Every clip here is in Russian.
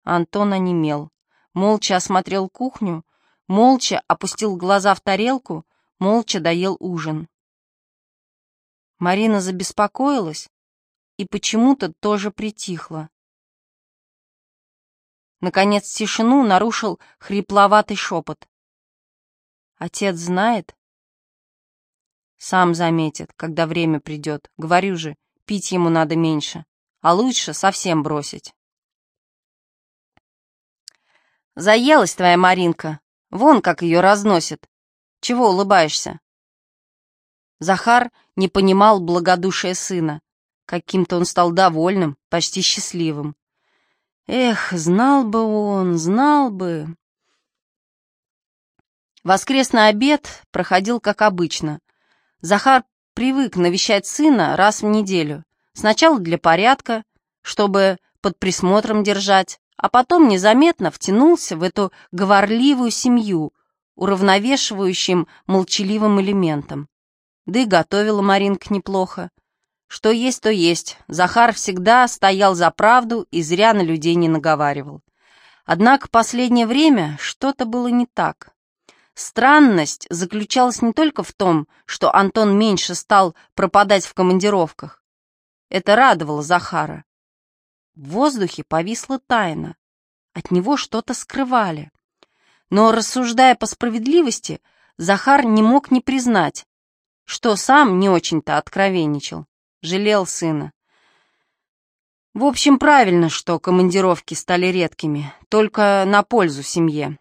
Антон онемел, молча осмотрел кухню, молча опустил глаза в тарелку, молча доел ужин. Марина забеспокоилась и почему-то тоже притихла. Наконец тишину нарушил хрипловатый шепот. «Отец знает?» «Сам заметит, когда время придет. Говорю же, пить ему надо меньше, а лучше совсем бросить». «Заелась твоя Маринка, вон как ее разносит. Чего улыбаешься?» Захар не понимал благодушия сына. Каким-то он стал довольным, почти счастливым. Эх, знал бы он, знал бы. Воскресный обед проходил как обычно. Захар привык навещать сына раз в неделю. Сначала для порядка, чтобы под присмотром держать, а потом незаметно втянулся в эту говорливую семью, уравновешивающим молчаливым элементом. Да и готовила Маринка неплохо. Что есть, то есть. Захар всегда стоял за правду и зря на людей не наговаривал. Однако последнее время что-то было не так. Странность заключалась не только в том, что Антон меньше стал пропадать в командировках. Это радовало Захара. В воздухе повисла тайна. От него что-то скрывали. Но, рассуждая по справедливости, Захар не мог не признать, что сам не очень-то откровенничал, жалел сына. В общем, правильно, что командировки стали редкими, только на пользу семье.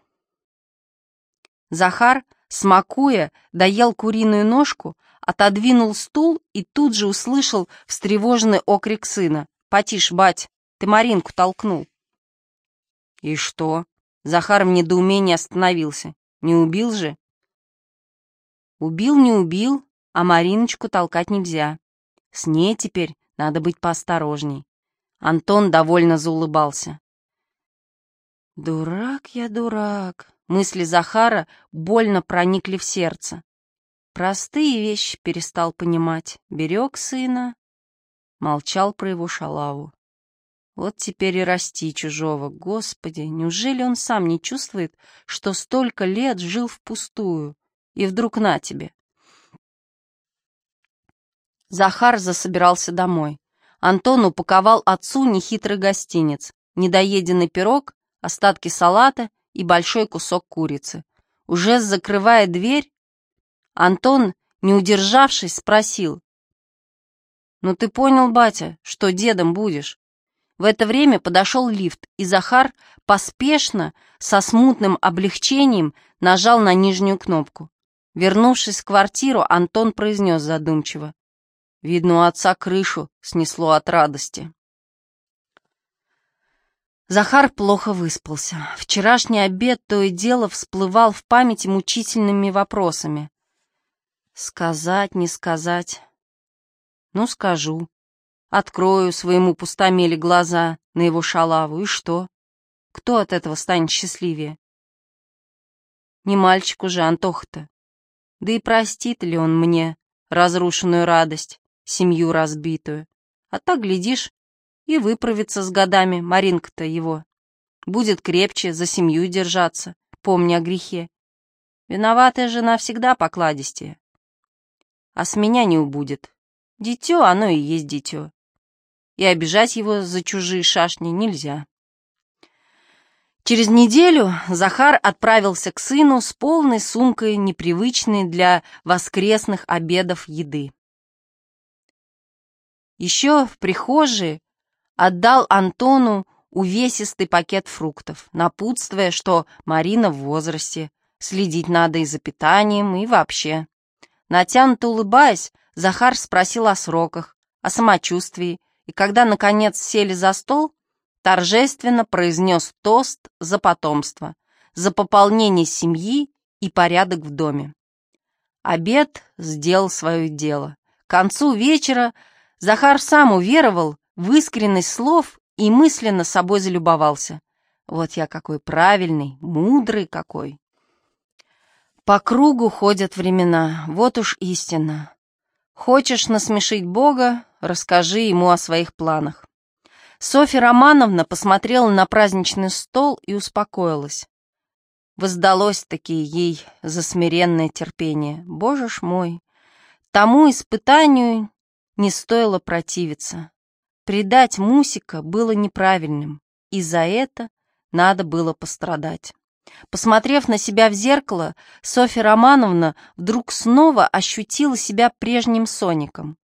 Захар, смакуя, доел куриную ножку, отодвинул стул и тут же услышал встревоженный окрик сына. «Потише, бать, ты Маринку толкнул». «И что?» Захар в недоумении остановился. «Не убил же?» «Убил, не убил, а Мариночку толкать нельзя. С ней теперь надо быть поосторожней». Антон довольно заулыбался. «Дурак я, дурак». Мысли Захара больно проникли в сердце. Простые вещи перестал понимать. Берег сына, молчал про его шалаву. Вот теперь и расти чужого. Господи, неужели он сам не чувствует, что столько лет жил впустую? И вдруг на тебе. Захар засобирался домой. Антон упаковал отцу нехитрый гостинец, недоеденный пирог, остатки салата и большой кусок курицы. Уже закрывая дверь, Антон, не удержавшись, спросил: «Ну ты понял, батя, что дедом будешь?» В это время подошел лифт, и Захар поспешно, со смутным облегчением, нажал на нижнюю кнопку. Вернувшись в квартиру, Антон произнес задумчиво: «Видно, у отца крышу снесло от радости». Захар плохо выспался. Вчерашний обед то и дело всплывал в памяти мучительными вопросами. Сказать, не сказать? Ну, скажу. Открою своему пустомеле глаза на его шалаву, и что? Кто от этого станет счастливее? Не мальчик уже, Антоха-то. Да и простит ли он мне разрушенную радость, семью разбитую? А так, глядишь, и выправится с годами Маринка-то его. Будет крепче за семью держаться, помня о грехе. Виноватая жена всегда покладистее. А с меня не убудет. Дитё, оно и есть дитё. И обижать его за чужие шашни нельзя. Через неделю Захар отправился к сыну с полной сумкой непривычной для воскресных обедов еды. Еще в прихожей отдал Антону увесистый пакет фруктов, напутствуя, что Марина в возрасте, следить надо и за питанием, и вообще. Натянуто улыбаясь, Захар спросил о сроках, о самочувствии, и когда, наконец, сели за стол, торжественно произнес тост за потомство, за пополнение семьи и порядок в доме. Обед сделал свое дело. К концу вечера Захар сам уверовал в искренность слов и мысленно собой залюбовался. Вот я какой правильный, мудрый какой. По кругу ходят времена, вот уж истина. Хочешь насмешить Бога, расскажи ему о своих планах. Софья Романовна посмотрела на праздничный стол и успокоилась. Воздалось-таки ей за смиренное терпение. Боже ж мой, тому испытанию не стоило противиться. Предать Мусика было неправильным, и за это надо было пострадать. Посмотрев на себя в зеркало, Софья Романовна вдруг снова ощутила себя прежним Соником.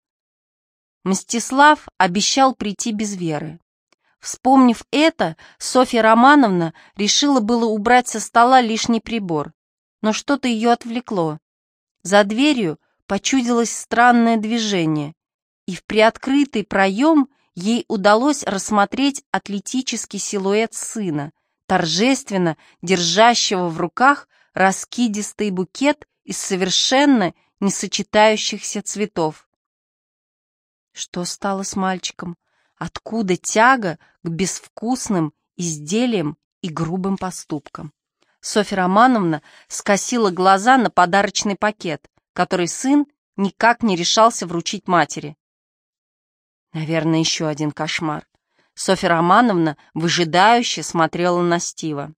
Мстислав обещал прийти без Веры. Вспомнив это, Софья Романовна решила было убрать со стола лишний прибор, но что-то ее отвлекло. За дверью почудилось странное движение, и в приоткрытый проем ей удалось рассмотреть атлетический силуэт сына, торжественно держащего в руках раскидистый букет из совершенно несочетающихся цветов. Что стало с мальчиком? Откуда тяга к безвкусным изделиям и грубым поступкам? Софья Романовна скосила глаза на подарочный пакет, который сын никак не решался вручить матери. Наверное, еще один кошмар. Софья Романовна выжидающе смотрела на Стива.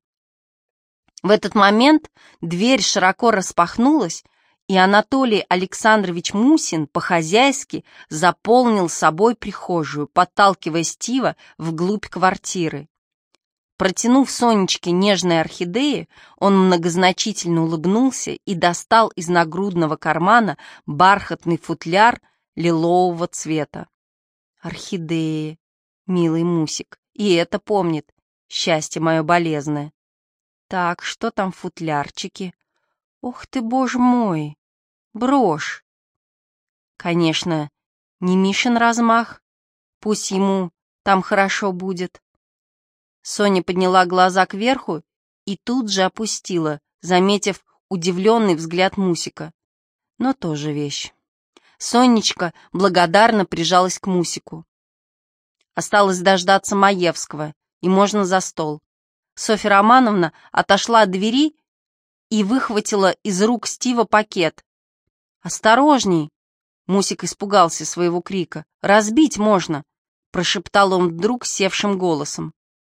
В этот момент дверь широко распахнулась, и Анатолий Александрович Мусин по-хозяйски заполнил собой прихожую, подталкивая Стива вглубь квартиры. Протянув Сонечке нежные орхидеи, он многозначительно улыбнулся и достал из нагрудного кармана бархатный футляр лилового цвета. Орхидеи, милый Мусик, и это помнит, счастье мое болезное. Так, что там в футлярчике? Ух ты, боже мой! Брошь. Конечно, не Мишин размах. Пусть ему там хорошо будет. Соня подняла глаза кверху и тут же опустила, заметив удивленный взгляд Мусика. Но тоже вещь. Сонечка благодарно прижалась к Мусику. Осталось дождаться Маевского, и можно за стол. Софья Романовна отошла от двери и выхватила из рук Стива пакет. «Осторожней!» Мусик испугался своего крика. «Разбить можно!» — прошептал он вдруг севшим голосом.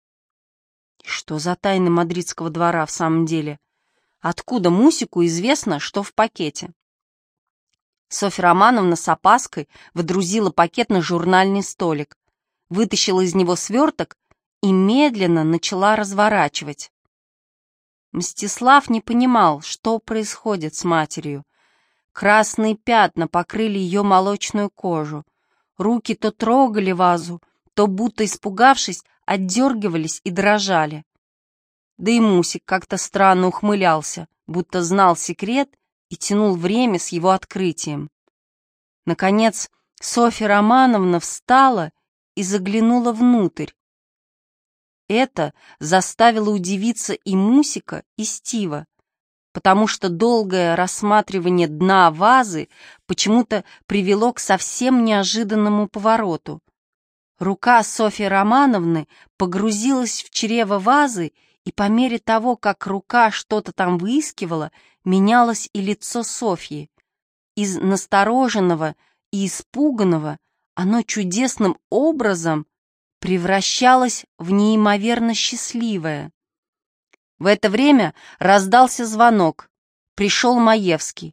Что за тайны мадридского двора в самом деле? Откуда Мусику известно, что в пакете? Софья Романовна с опаской водрузила пакет на журнальный столик, вытащила из него сверток и медленно начала разворачивать. Мстислав не понимал, что происходит с матерью. Красные пятна покрыли ее молочную кожу. Руки то трогали вазу, то, будто испугавшись, отдергивались и дрожали. Да и Мусик как-то странно ухмылялся, будто знал секрет и тянул время с его открытием. Наконец, Софья Романовна встала и заглянула внутрь. Это заставило удивиться и Мусика, и Стива, потому что долгое рассматривание дна вазы почему-то привело к совсем неожиданному повороту. Рука Софьи Романовны погрузилась в чрево вазы, и по мере того, как рука что-то там выискивала, менялось и лицо Софьи. Из настороженного и испуганного оно чудесным образом превращалось в неимоверно счастливое. В это время раздался звонок. Пришел Маевский.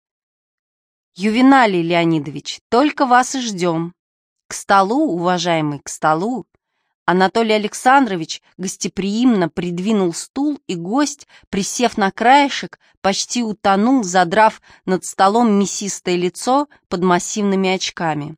«Ювеналий Леонидович, только вас и ждем. К столу, уважаемый, к столу». Анатолий Александрович гостеприимно придвинул стул, и гость, присев на краешек, почти утонул, задрав над столом мясистое лицо под массивными очками.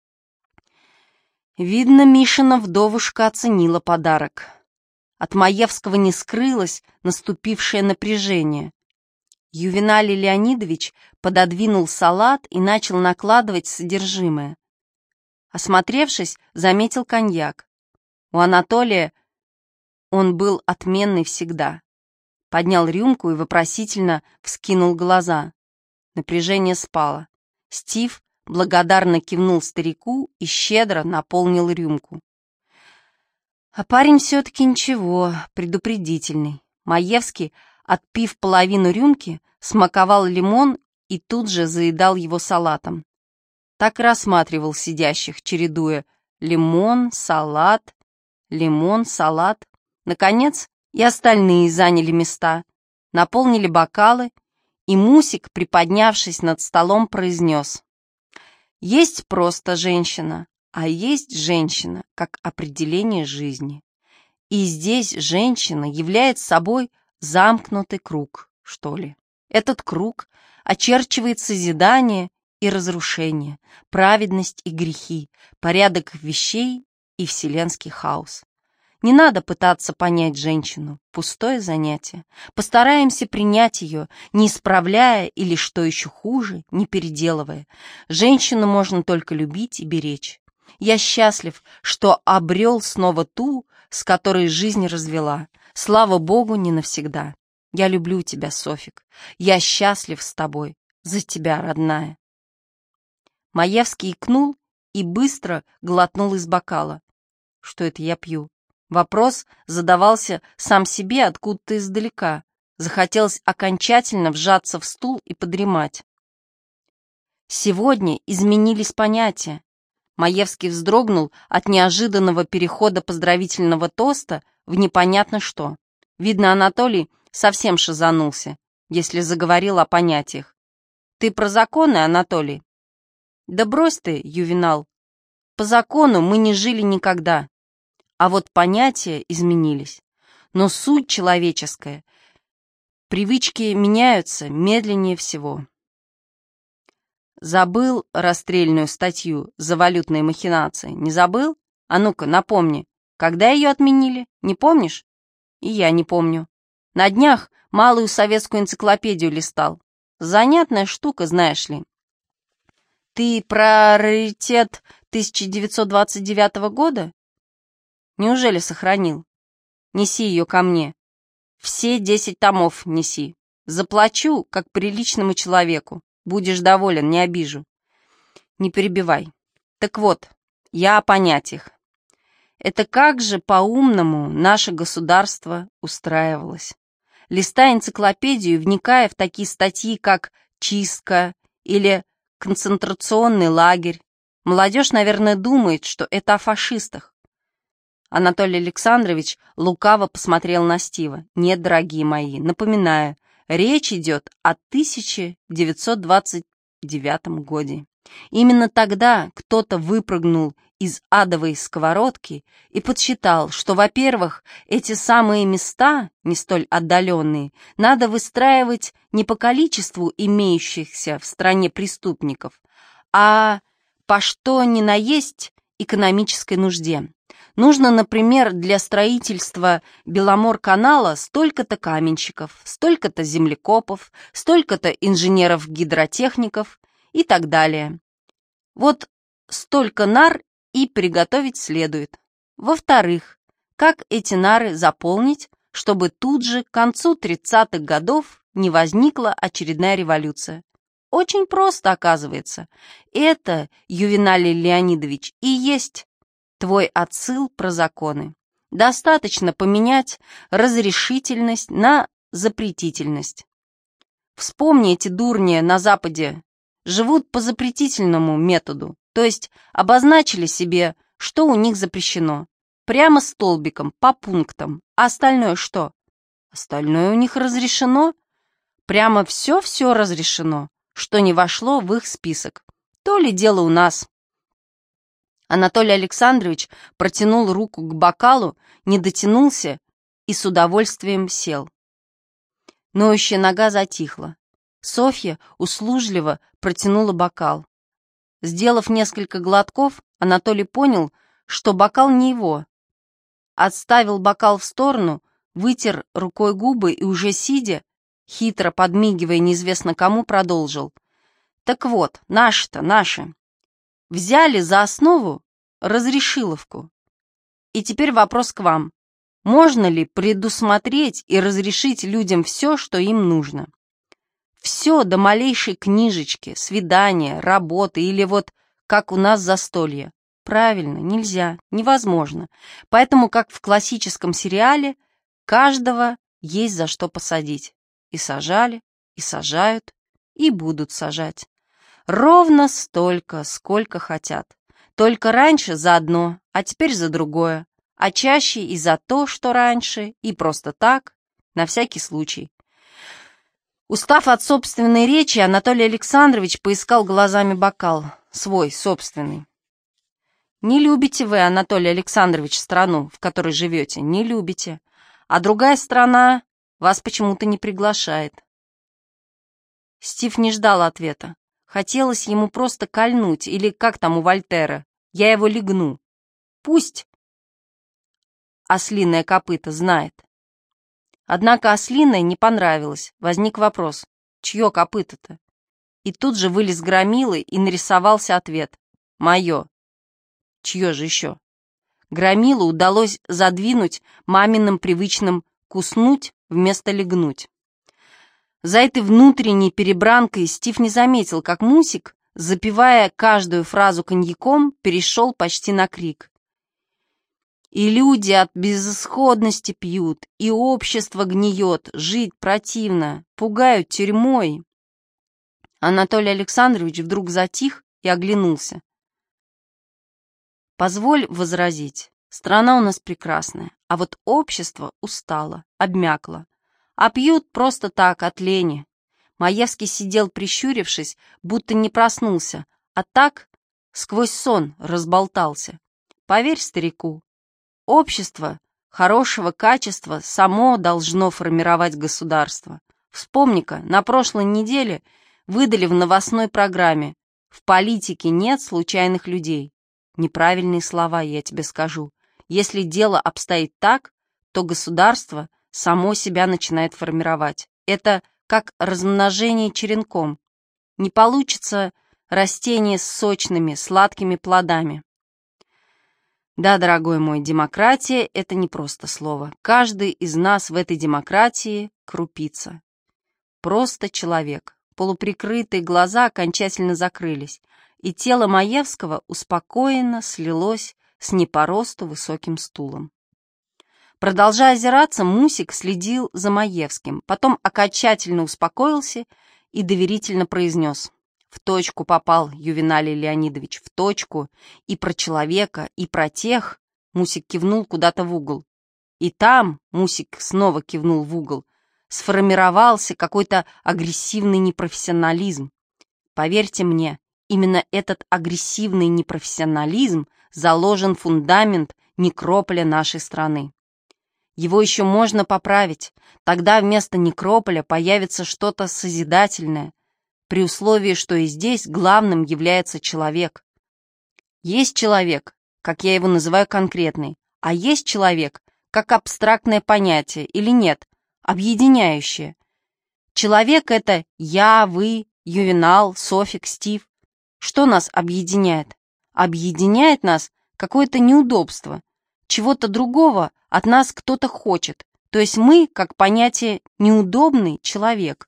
Видно, Мишина вдовушка оценила подарок. От Маевского не скрылось наступившее напряжение. Ювеналий Леонидович пододвинул салат и начал накладывать содержимое. Осмотревшись, заметил коньяк. У Анатолия он был отменный всегда. Поднял рюмку и вопросительно вскинул глаза. Напряжение спало. Стив благодарно кивнул старику и щедро наполнил рюмку. А парень все-таки ничего, предупредительный. Маевский, отпив половину рюмки, смаковал лимон и тут же заедал его салатом. Так и рассматривал сидящих, чередуя лимон, салат, лимон, салат. Наконец, и остальные заняли места, наполнили бокалы, и Мусик, приподнявшись над столом, произнес: «Есть просто женщина, а есть женщина как определение жизни. И здесь женщина является собой замкнутый круг, что ли. Этот круг очерчивает созидание и разрушение, праведность и грехи, порядок вещей и вселенский хаос. Не надо пытаться понять женщину, пустое занятие. Постараемся принять ее, не исправляя или, что еще хуже, не переделывая. Женщину можно только любить и беречь. Я счастлив, что обрел снова ту, с которой жизнь развела. Слава Богу, не навсегда. Я люблю тебя, Софик. Я счастлив с тобой. За тебя, родная». Маевский икнул и быстро глотнул из бокала. Что это я пью? Вопрос задавался сам себе откуда-то издалека. Захотелось окончательно вжаться в стул и подремать. Сегодня изменились понятия. Маевский вздрогнул от неожиданного перехода поздравительного тоста в непонятно что. Видно, Анатолий совсем шизанулся, если заговорил о понятиях. «Ты про законы, Анатолий?» «Да брось ты, Ювенал. По закону мы не жили никогда. А вот понятия изменились. Но суть человеческая. Привычки меняются медленнее всего». Забыл расстрельную статью за валютные махинации? Не забыл? А ну-ка, напомни, когда ее отменили? Не помнишь? И я не помню. На днях малую советскую энциклопедию листал. Занятная штука, знаешь ли. Ты про раритет 1929 года? Неужели сохранил? Неси ее ко мне. Все 10 томов неси. Заплачу, как приличному человеку. Будешь доволен, не обижу. Не перебивай. Так вот, я о понятиях. Это как же по-умному наше государство устраивалось. Листая энциклопедию и вникая в такие статьи, как «Чистка» или «Концентрационный лагерь», молодежь, наверное, думает, что это о фашистах. Анатолий Александрович лукаво посмотрел на Стива. Нет, дорогие мои, напоминаю, речь идет о 1929 году. Именно тогда кто-то выпрыгнул из адовой сковородки и подсчитал, что, во-первых, эти самые места, не столь отдаленные, надо выстраивать не по количеству имеющихся в стране преступников, а по что ни на есть экономической нужде. Нужно, например, для строительства Беломор-канала столько-то каменщиков, столько-то землекопов, столько-то инженеров-гидротехников и так далее. Вот столько нар и приготовить следует. Во-вторых, как эти нары заполнить, чтобы тут же к концу 30-х годов не возникла очередная революция? Очень просто, оказывается. Это, Ювеналий Леонидович, и есть твой отсыл про законы. Достаточно поменять разрешительность на запретительность. Вспомни, эти дурни на Западе живут по запретительному методу, то есть обозначили себе, что у них запрещено. Прямо столбиком, по пунктам. А остальное что? Остальное у них разрешено. Прямо все-все разрешено, что не вошло в их список. То ли дело у нас. Анатолий Александрович протянул руку к бокалу, не дотянулся и с удовольствием сел. Ноющая нога затихла. Софья услужливо протянула бокал. Сделав несколько глотков, Анатолий понял, что бокал не его. Отставил бокал в сторону, вытер рукой губы и уже сидя, хитро подмигивая неизвестно кому, продолжил. Так вот, наши. Взяли за основу разрешиловку. И теперь вопрос к вам. Можно ли предусмотреть и разрешить людям все, что им нужно? Все до малейшей книжечки, свидания, работы или вот как у нас застолье. Правильно, нельзя, невозможно. Поэтому, как в классическом сериале, каждого есть за что посадить. И сажали, и сажают, и будут сажать. Ровно столько, сколько хотят. Только раньше за одно, а теперь за другое, а чаще и за то, что раньше, и просто так, на всякий случай. Устав от собственной речи, Анатолий Александрович поискал глазами бокал, свой, собственный. Не любите вы, Анатолий Александрович, страну, в которой живете, не любите, а другая страна вас почему-то не приглашает. Стив не ждал ответа. Хотелось ему просто кольнуть, или как там у Вольтера, я его легну. Пусть ослиное копыто знает. Однако ослиное не понравилось. Возник вопрос, чье копыто-то? И тут же вылез Громилы и нарисовался ответ. Мое. Чье же еще? Громилу удалось задвинуть маминым привычным «куснуть» вместо «легнуть». За этой внутренней перебранкой Стив не заметил, как Мусик, запевая каждую фразу коньяком, перешел почти на крик. И люди от безысходности пьют, и общество гниет, жить противно, пугают тюрьмой. Анатолий Александрович вдруг затих и оглянулся. Позволь возразить, страна у нас прекрасная, а вот общество устало, обмякло, а пьют просто так, от лени. Маевский сидел прищурившись, будто не проснулся, а так сквозь сон разболтался. Поверь старику, общество хорошего качества само должно формировать государство. Вспомни-ка, на прошлой неделе выдали в новостной программе: в политике нет случайных людей. Неправильные слова, я тебе скажу. Если дело обстоит так, то государство само себя начинает формировать. Это как размножение черенком. Не получится растение с сочными, сладкими плодами. Да, дорогой мой, демократия — это не просто слово. Каждый из нас в этой демократии — крупица. Просто человек. Полуприкрытые глаза окончательно закрылись, и тело Маевского успокоенно слилось с не по росту высоким стулом. Продолжая озираться, Мусик следил за Маевским, потом окончательно успокоился и доверительно произнес: «В точку попал, Ювеналий Леонидович, в точку. И про человека, и про тех». Мусик кивнул куда-то в угол. И там, Мусик снова кивнул в угол, сформировался какой-то агрессивный непрофессионализм. Поверьте мне, именно этот агрессивный непрофессионализм заложен фундамент некрополя нашей страны. Его еще можно поправить, тогда вместо некрополя появится что-то созидательное, при условии, что и здесь главным является человек. Есть человек, как я его называю, конкретный, а есть человек, как абстрактное понятие, или нет, объединяющее. Человек — это я, вы, Ювенал, Софик, Стив. Что нас объединяет? Объединяет нас какое-то неудобство. Чего-то другого от нас кто-то хочет. То есть мы, как понятие, неудобный человек.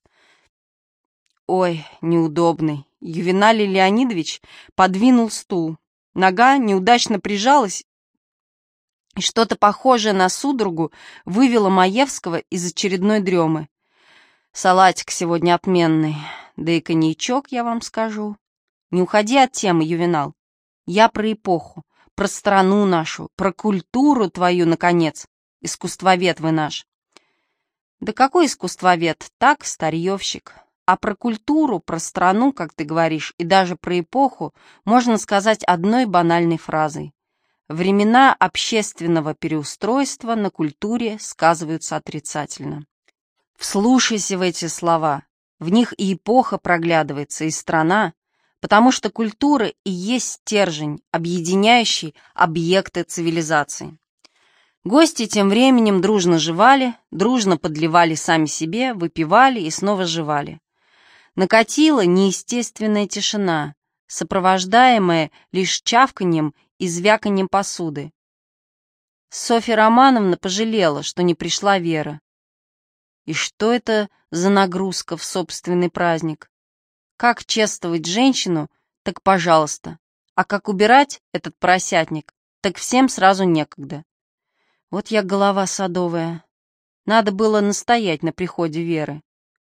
Ой, неудобный. Ювеналий Леонидович подвинул стул. Нога неудачно прижалась, и что-то похожее на судорогу вывело Маевского из очередной дремы. Салатик сегодня отменный, да и коньячок, я вам скажу. Не уходи от темы, Ювенал. Я про эпоху, про страну нашу, про культуру твою, наконец. Искусствовед вы наш. Да какой искусствовед? Так, старьевщик. А про культуру, про страну, как ты говоришь, и даже про эпоху можно сказать одной банальной фразой. Времена общественного переустройства на культуре сказываются отрицательно. Вслушайся в эти слова. В них и эпоха проглядывается, и страна, потому что культура и есть стержень, объединяющий объекты цивилизации. Гости тем временем дружно жевали, дружно подливали сами себе, выпивали и снова жевали. Накатила неестественная тишина, сопровождаемая лишь чавканьем и звяканьем посуды. Софья Романовна пожалела, что не пришла Вера. И что это за нагрузка в собственный праздник? Как чествовать женщину, так пожалуйста. А как убирать этот поросятник, так всем сразу некогда. Вот я голова садовая. Надо было настоять на приходе Веры.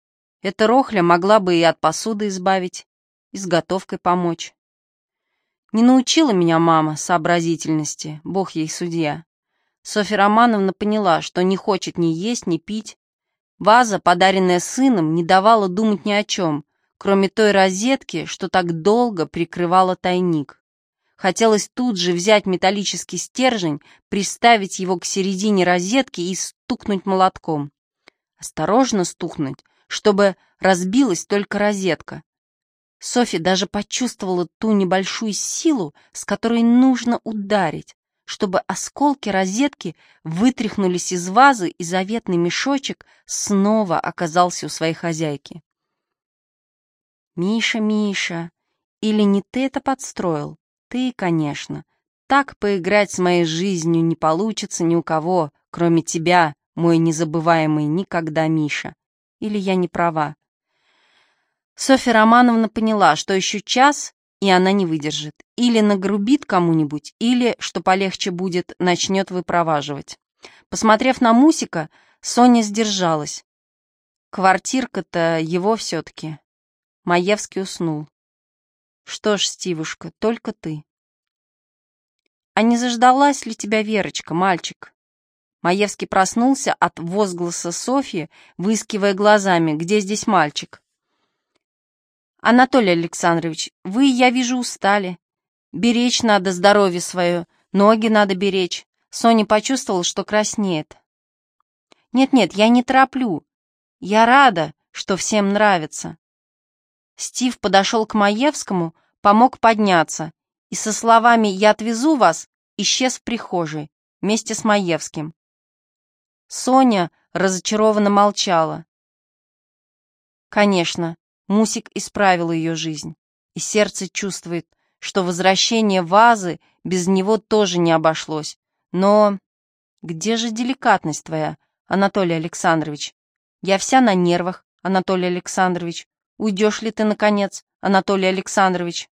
Эта рохля могла бы и от посуды избавить, и с готовкой помочь. Не научила меня мама сообразительности, бог ей судья. Софья Романовна поняла, что не хочет ни есть, ни пить. Ваза, подаренная сыном, не давала думать ни о чем, кроме той розетки, что так долго прикрывала тайник. Хотелось тут же взять металлический стержень, приставить его к середине розетки и стукнуть молотком. Осторожно стукнуть, чтобы разбилась только розетка. Софья даже почувствовала ту небольшую силу, с которой нужно ударить, чтобы осколки розетки вытряхнулись из вазы, и заветный мешочек снова оказался у своей хозяйки. «Миша, Миша, или не ты это подстроил? Ты, конечно. Так поиграть с моей жизнью не получится ни у кого, кроме тебя, мой незабываемый никогда Миша. Или я не права?» Софья Романовна поняла, что еще час, и она не выдержит. Или нагрубит кому-нибудь, или, что полегче будет, начнет выпроваживать. Посмотрев на Мусика, Соня сдержалась. Квартирка-то его все-таки. Маевский уснул. Что ж, Стивушка, только ты. А не заждалась ли тебя Верочка, мальчик? Маевский проснулся от возгласа Софьи, выискивая глазами, где здесь мальчик. «Анатолий Александрович, вы, я вижу, устали. Беречь надо здоровье свое, ноги надо беречь». Соня почувствовала, что краснеет. «Нет-нет, я не тороплю. Я рада, что всем нравится». Стив подошел к Маевскому, помог подняться, и со словами «я отвезу вас» исчез в прихожей вместе с Маевским. Соня разочарованно молчала. Конечно, Мусик исправил ее жизнь, и сердце чувствует, что возвращение вазы без него тоже не обошлось. Но где же деликатность твоя, Анатолий Александрович? Я вся на нервах, Анатолий Александрович. Уйдешь ли ты, наконец, Анатолий Александрович?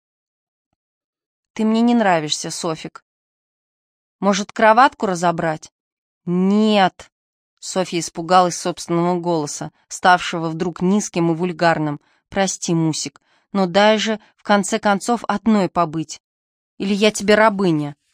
Ты мне не нравишься, Софик. Может, кроватку разобрать? Нет. Софья испугалась собственного голоса, ставшего вдруг низким и вульгарным. «Прости, Мусик, но дай же, в конце концов, одной побыть. Или я тебе рабыня?»